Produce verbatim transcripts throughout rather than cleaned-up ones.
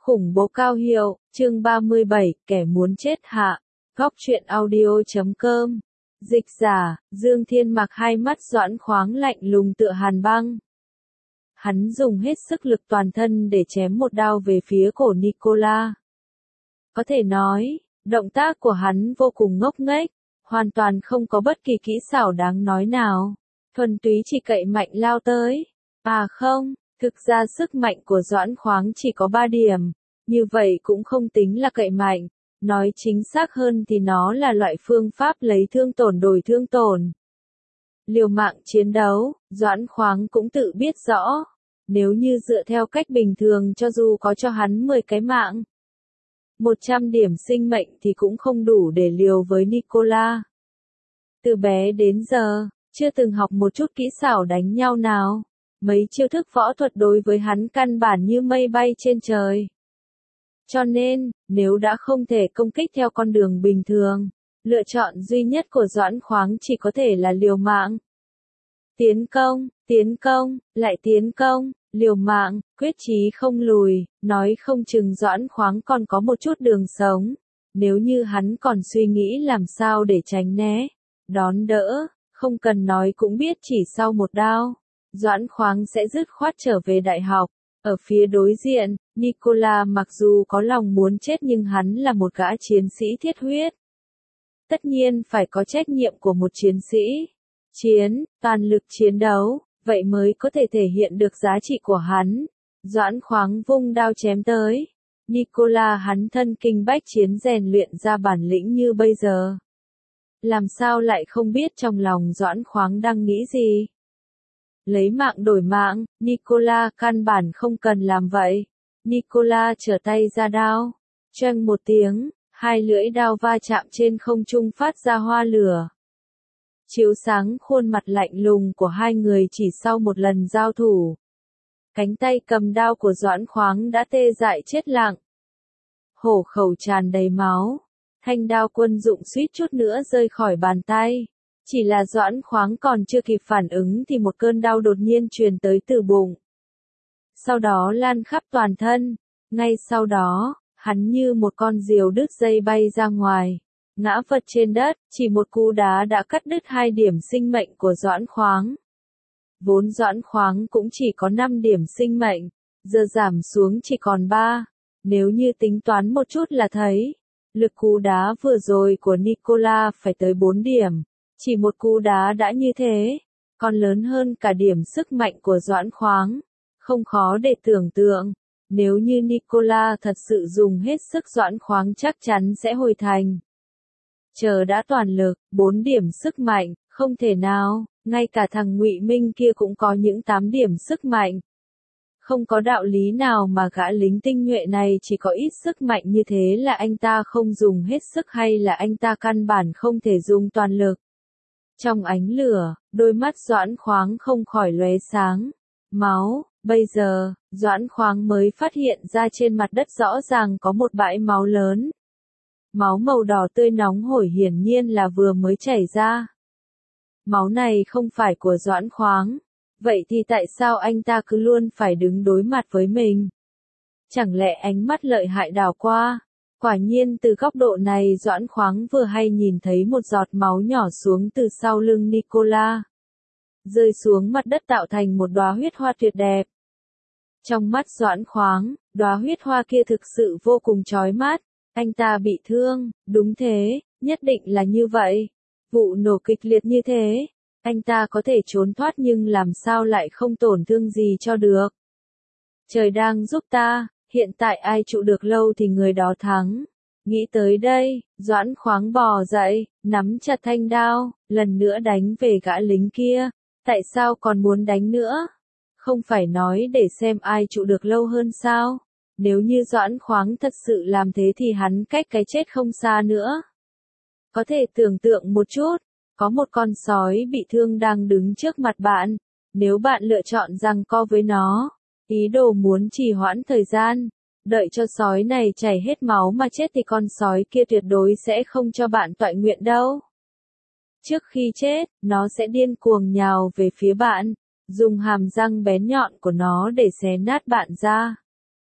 Khủng bố cao hiệu, chương ba mươi bảy, kẻ muốn chết hạ. Góc truyện audio chấm com. Dịch giả, Dương Thiên Mặc hai mắt Doãn Khoáng lạnh lùng tựa hàn băng. Hắn dùng hết sức lực toàn thân để chém một đao về phía cổ Nicola. Có thể nói, động tác của hắn vô cùng ngốc nghếch, hoàn toàn không có bất kỳ kỹ xảo đáng nói nào. Thuần túy chỉ cậy mạnh lao tới. À không, thực ra sức mạnh của Doãn Khoáng chỉ có ba điểm, như vậy cũng không tính là cậy mạnh. Nói chính xác hơn thì nó là loại phương pháp lấy thương tổn đổi thương tổn. Liều mạng chiến đấu, Doãn Khoáng cũng tự biết rõ. Nếu như dựa theo cách bình thường cho dù có cho hắn mười cái mạng, một trăm điểm sinh mệnh thì cũng không đủ để liều với Nicola. Từ bé đến giờ, chưa từng học một chút kỹ xảo đánh nhau nào. Mấy chiêu thức võ thuật đối với hắn căn bản như mây bay trên trời. Cho nên, nếu đã không thể công kích theo con đường bình thường, lựa chọn duy nhất của Doãn Khoáng chỉ có thể là liều mạng. Tiến công, tiến công, lại tiến công, liều mạng, quyết chí không lùi, nói không chừng Doãn Khoáng còn có một chút đường sống. Nếu như hắn còn suy nghĩ làm sao để tránh né, đón đỡ, không cần nói cũng biết chỉ sau một đao, Doãn Khoáng sẽ dứt khoát trở về đại học. Ở phía đối diện, Nicola mặc dù có lòng muốn chết nhưng hắn là một gã chiến sĩ thiết huyết. Tất nhiên phải có trách nhiệm của một chiến sĩ. Chiến, toàn lực chiến đấu, vậy mới có thể thể hiện được giá trị của hắn. Doãn Khoáng vung đao chém tới. Nicola hắn thân kinh bách chiến rèn luyện ra bản lĩnh như bây giờ. Làm sao lại không biết trong lòng Doãn Khoáng đang nghĩ gì? Lấy mạng đổi mạng, Nicola căn bản không cần làm vậy. Nicola trở tay ra đao. Choang một tiếng, hai lưỡi đao va chạm trên không trung phát ra hoa lửa. Chiếu sáng khuôn mặt lạnh lùng của hai người chỉ sau một lần giao thủ. Cánh tay cầm đao của Doãn Khoáng đã tê dại chết lặng. Hổ khẩu tràn đầy máu. Thanh đao quân dụng suýt chút nữa rơi khỏi bàn tay. Chỉ là Doãn Khoáng còn chưa kịp phản ứng thì một cơn đau đột nhiên truyền tới từ bụng. Sau đó lan khắp toàn thân. Ngay sau đó, hắn như một con diều đứt dây bay ra ngoài. Ngã vật trên đất, chỉ một cú đá đã cắt đứt hai điểm sinh mệnh của Doãn Khoáng. Vốn Doãn Khoáng cũng chỉ có năm điểm sinh mệnh, giờ giảm xuống chỉ còn ba. Nếu như tính toán một chút là thấy, lực cú đá vừa rồi của Nicola phải tới bốn điểm. Chỉ một cú đá đã như thế, còn lớn hơn cả điểm sức mạnh của Doãn Khoáng. Không khó để tưởng tượng, nếu như Nicola thật sự dùng hết sức Doãn Khoáng chắc chắn sẽ hồi thành. Chờ đã toàn lực, bốn điểm sức mạnh, không thể nào, ngay cả thằng Ngụy Minh kia cũng có những tám điểm sức mạnh. Không có đạo lý nào mà gã lính tinh nhuệ này chỉ có ít sức mạnh như thế là anh ta không dùng hết sức hay là anh ta căn bản không thể dùng toàn lực. Trong ánh lửa, đôi mắt Doãn Khoáng không khỏi lóe sáng. Máu, bây giờ, Doãn Khoáng mới phát hiện ra trên mặt đất rõ ràng có một bãi máu lớn. Máu màu đỏ tươi nóng hổi hiển nhiên là vừa mới chảy ra. Máu này không phải của Doãn Khoáng. Vậy thì tại sao anh ta cứ luôn phải đứng đối mặt với mình? Chẳng lẽ ánh mắt lợi hại đảo qua? Quả nhiên từ góc độ này Doãn Khoáng vừa hay nhìn thấy một giọt máu nhỏ xuống từ sau lưng Nicola. Rơi xuống mặt đất tạo thành một đóa huyết hoa tuyệt đẹp. Trong mắt Doãn Khoáng, đóa huyết hoa kia thực sự vô cùng chói mắt. Anh ta bị thương, đúng thế, nhất định là như vậy. Vụ nổ kịch liệt như thế, anh ta có thể trốn thoát nhưng làm sao lại không tổn thương gì cho được. Trời đang giúp ta. Hiện tại ai trụ được lâu thì người đó thắng. Nghĩ tới đây, Doãn Khoáng bò dậy, nắm chặt thanh đao, lần nữa đánh về gã lính kia. Tại sao còn muốn đánh nữa? Không phải nói để xem ai trụ được lâu hơn sao? Nếu như Doãn Khoáng thật sự làm thế thì hắn cách cái chết không xa nữa. Có thể tưởng tượng một chút, có một con sói bị thương đang đứng trước mặt bạn. Nếu bạn lựa chọn giằng co với nó, ý đồ muốn trì hoãn thời gian, đợi cho sói này chảy hết máu mà chết thì con sói kia tuyệt đối sẽ không cho bạn toại nguyện đâu. Trước khi chết, nó sẽ điên cuồng nhào về phía bạn, dùng hàm răng bén nhọn của nó để xé nát bạn ra.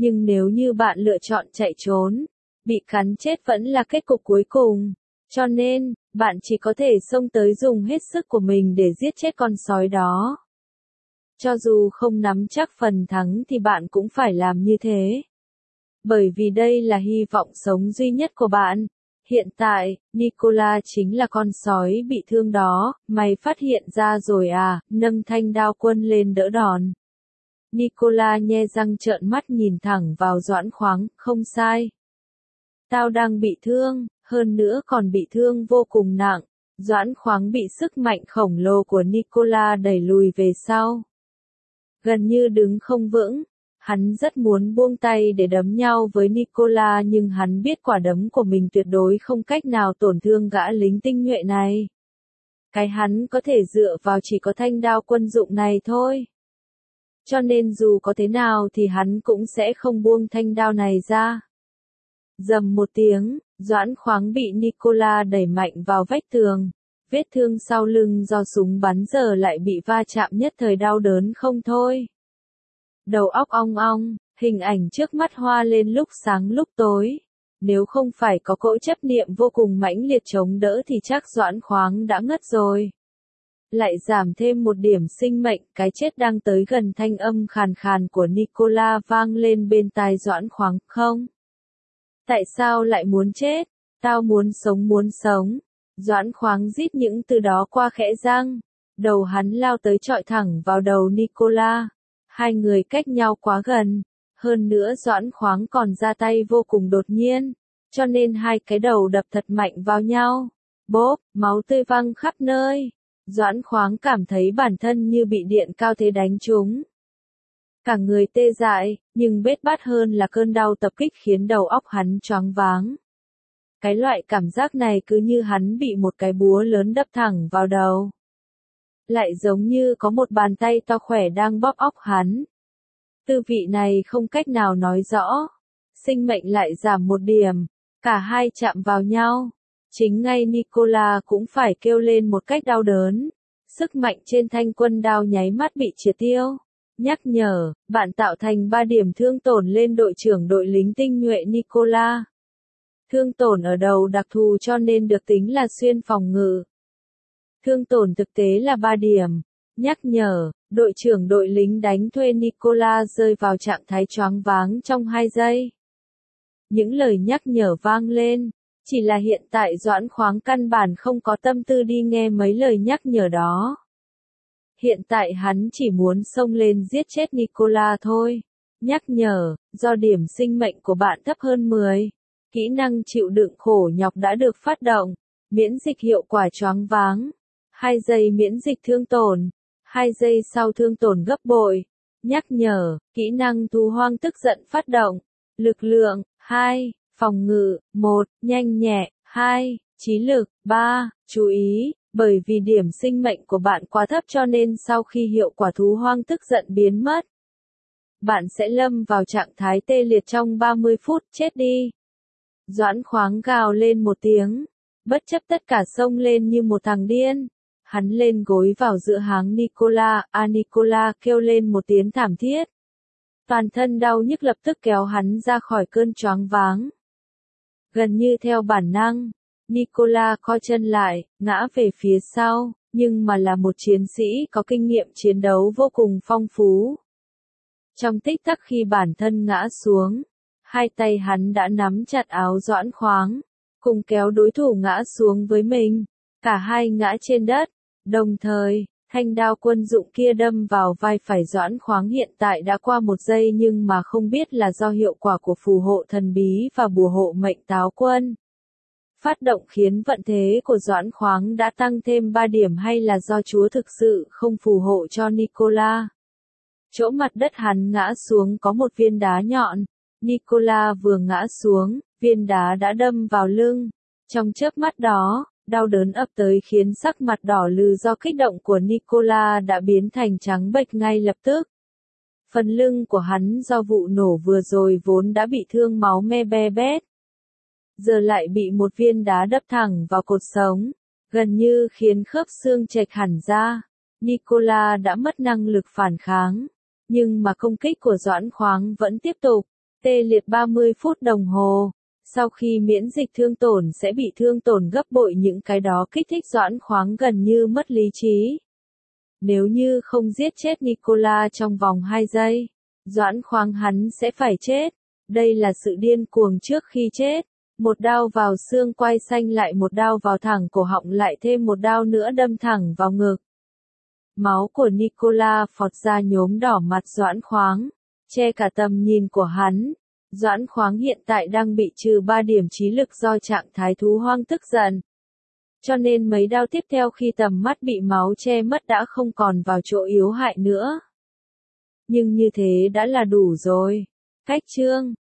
nhưng nếu như bạn lựa chọn chạy trốn, bị cắn chết vẫn là kết cục cuối cùng. Cho nên, bạn chỉ có thể xông tới dùng hết sức của mình để giết chết con sói đó. Cho dù không nắm chắc phần thắng thì bạn cũng phải làm như thế. Bởi vì đây là hy vọng sống duy nhất của bạn. Hiện tại, Nicola chính là con sói bị thương đó, mày phát hiện ra rồi à, nâng thanh đao quân lên đỡ đòn. Nicola nhe răng trợn mắt nhìn thẳng vào Doãn Khoáng, không sai. Tao đang bị thương, hơn nữa còn bị thương vô cùng nặng. Doãn Khoáng bị sức mạnh khổng lồ của Nicola đẩy lùi về sau. Gần như đứng không vững, hắn rất muốn buông tay để đấm nhau với Nicola nhưng hắn biết quả đấm của mình tuyệt đối không cách nào tổn thương gã lính tinh nhuệ này. Cái hắn có thể dựa vào chỉ có thanh đao quân dụng này thôi. Cho nên dù có thế nào thì hắn cũng sẽ không buông thanh đao này ra. Rầm một tiếng, Doãn Khoáng bị Nicola đẩy mạnh vào vách tường. Vết thương sau lưng do súng bắn giờ lại bị va chạm nhất thời đau đớn không thôi. Đầu óc ong ong, hình ảnh trước mắt hoa lên lúc sáng lúc tối. Nếu không phải có cỗ chấp niệm vô cùng mãnh liệt chống đỡ thì chắc Doãn Khoáng đã ngất rồi. Lại giảm thêm một điểm sinh mệnh, cái chết đang tới gần. Thanh âm khàn khàn của Nicola vang lên bên tai Doãn Khoáng, không? Tại sao lại muốn chết? Tao muốn sống muốn sống. Doãn Khoáng rít những từ đó qua khẽ răng. Đầu hắn lao tới chọi thẳng vào đầu Nicola. Hai người cách nhau quá gần. Hơn nữa Doãn Khoáng còn ra tay vô cùng đột nhiên. Cho nên hai cái đầu đập thật mạnh vào nhau. Bốp, máu tươi văng khắp nơi. Doãn Khoáng cảm thấy bản thân như bị điện cao thế đánh trúng. Cả người tê dại, nhưng bết bát hơn là cơn đau tập kích khiến đầu óc hắn choáng váng. Cái loại cảm giác này cứ như hắn bị một cái búa lớn đập thẳng vào đầu. Lại giống như có một bàn tay to khỏe đang bóp óc hắn. Tư vị này không cách nào nói rõ. Sinh mệnh lại giảm một điểm. Cả hai chạm vào nhau. Chính ngay Nicola cũng phải kêu lên một cách đau đớn. Sức mạnh trên thanh quân đao nháy mắt bị triệt tiêu. Nhắc nhở, bạn tạo thành ba điểm thương tổn lên đội trưởng đội lính tinh nhuệ Nicola. Thương tổn ở đầu đặc thù cho nên được tính là xuyên phòng ngự. Thương tổn thực tế là ba điểm. Nhắc nhở, đội trưởng đội lính đánh thuê Nicola rơi vào trạng thái choáng váng trong hai giây. Những lời nhắc nhở vang lên. Chỉ là hiện tại Doãn Khoáng căn bản không có tâm tư đi nghe mấy lời nhắc nhở đó. Hiện tại hắn chỉ muốn xông lên giết chết Nicola thôi. Nhắc nhở, do điểm sinh mệnh của bạn thấp hơn mười. Kỹ năng chịu đựng khổ nhọc đã được phát động. Miễn dịch hiệu quả choáng váng. hai giây miễn dịch thương tổn. hai giây sau thương tổn gấp bội. Nhắc nhở, kỹ năng thú hoang tức giận phát động. Lực lượng, hai. Phòng ngự, một. Nhanh nhẹ, hai. Trí lực, ba. Chú ý, bởi vì điểm sinh mệnh của bạn quá thấp cho nên sau khi hiệu quả thú hoang tức giận biến mất, bạn sẽ lâm vào trạng thái tê liệt trong ba mươi phút, chết đi. Doãn Khoáng gào lên một tiếng, bất chấp tất cả xông lên như một thằng điên. Hắn lên gối vào giữa háng Nicola, a Nicola kêu lên một tiếng thảm thiết. Toàn thân đau nhức lập tức kéo hắn ra khỏi cơn choáng váng. Gần như theo bản năng, Nicola co chân lại, ngã về phía sau, nhưng mà là một chiến sĩ có kinh nghiệm chiến đấu vô cùng phong phú. Trong tích tắc khi bản thân ngã xuống, hai tay hắn đã nắm chặt áo Doãn Khoáng, cùng kéo đối thủ ngã xuống với mình. Cả hai ngã trên đất, đồng thời, thanh đao quân dụng kia đâm vào vai phải Doãn Khoáng. Hiện tại đã qua một giây nhưng mà không biết là do hiệu quả của phù hộ thần bí và bùa hộ mệnh táo quân phát động khiến vận thế của Doãn Khoáng đã tăng thêm ba điểm hay là do Chúa thực sự không phù hộ cho Nicola. Chỗ mặt đất hắn ngã xuống có một viên đá nhọn. Nicola vừa ngã xuống, viên đá đã đâm vào lưng. Trong chớp mắt đó, đau đớn ập tới khiến sắc mặt đỏ lừ do kích động của Nicola đã biến thành trắng bệch ngay lập tức. Phần lưng của hắn do vụ nổ vừa rồi vốn đã bị thương máu me be bét. Giờ lại bị một viên đá đập thẳng vào cột sống, gần như khiến khớp xương chệch hẳn ra. Nicola đã mất năng lực phản kháng, nhưng mà công kích của Doãn Khoáng vẫn tiếp tục. Tê liệt ba mươi phút đồng hồ. Sau khi miễn dịch thương tổn sẽ bị thương tổn gấp bội, những cái đó kích thích Doãn Khoáng gần như mất lý trí. Nếu như không giết chết Nicola trong vòng hai giây, Doãn Khoáng hắn sẽ phải chết. Đây là sự điên cuồng trước khi chết. Một đao vào xương quai xanh, lại một đao vào thẳng cổ họng, lại thêm một đao nữa đâm thẳng vào ngực. Máu của Nicola phọt ra nhuốm đỏ mặt Doãn Khoáng, che cả tầm nhìn của hắn. Doãn Khoáng hiện tại đang bị trừ ba điểm trí lực do trạng thái thú hoang tức giận. Cho nên mấy đao tiếp theo khi tầm mắt bị máu che mất đã không còn vào chỗ yếu hại nữa. Nhưng như thế đã là đủ rồi. Cách chương